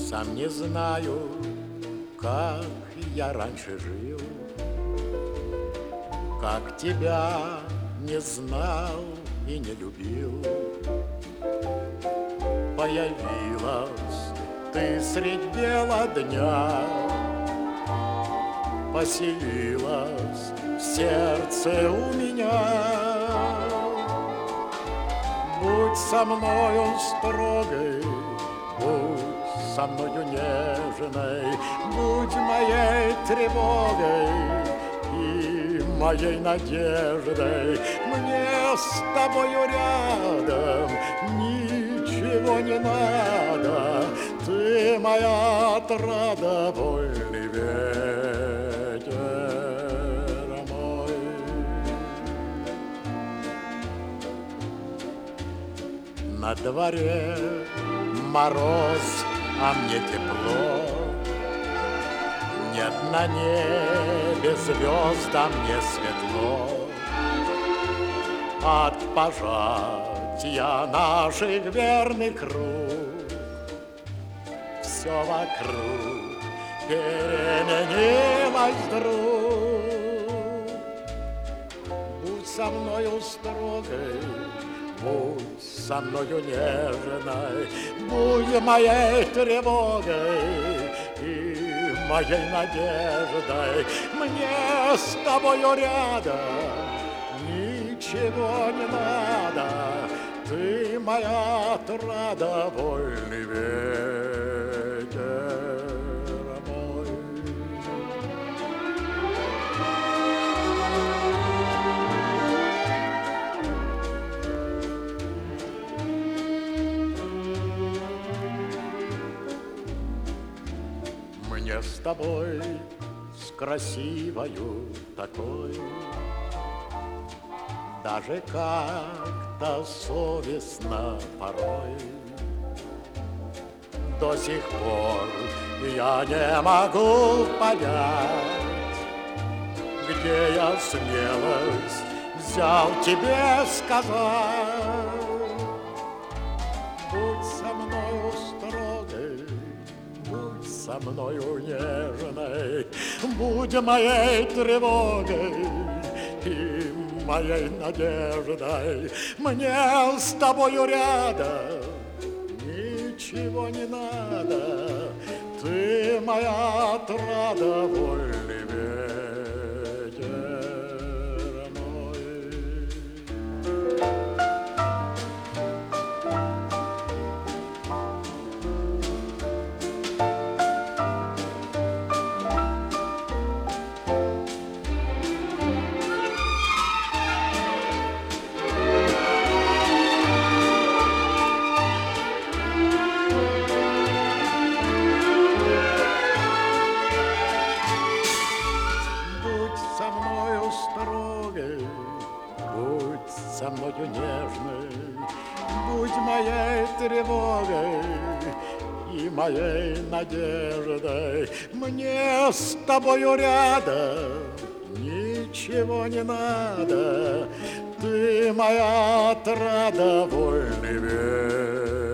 Сам не знаю, как я раньше жил, как тебя не знал и не любил. Появилась ты средь бела дня, поселилась в сердце у меня. Будь со мною строгой, будь со мною нежной, будь моей тревогой и моей надеждой. Мне с тобою рядом ничего не надо, ты моя отрада, вольный ветер мой. На дворе мороз, а мне тепло. Нет на небе звезд, а мне светло. От пожатия наших верных рук все вокруг переменилось вдруг. Будь со мною строгой, будь со мною нежной, будь моей тревогой и моей надеждой. Мне с тобою рядом ничего не надо, ты моя отрада, вольный ветер мой. Мне с тобой, с красивою такой, даже как-то совестно порой. До сих пор я не могу понять, где я смелость взял тебе сказать. Будь со мною строгой, будь со мною нежной, будь моей тревогой и моей надеждой. Мне с тобою рядом ничего не надо, ты моя отрада, вольный ветер мой. Будь со мною нежной, будь моей тревогой и моей надеждой. Мне с тобою рядом ничего не надо, ты моя отрада, вольный ветер.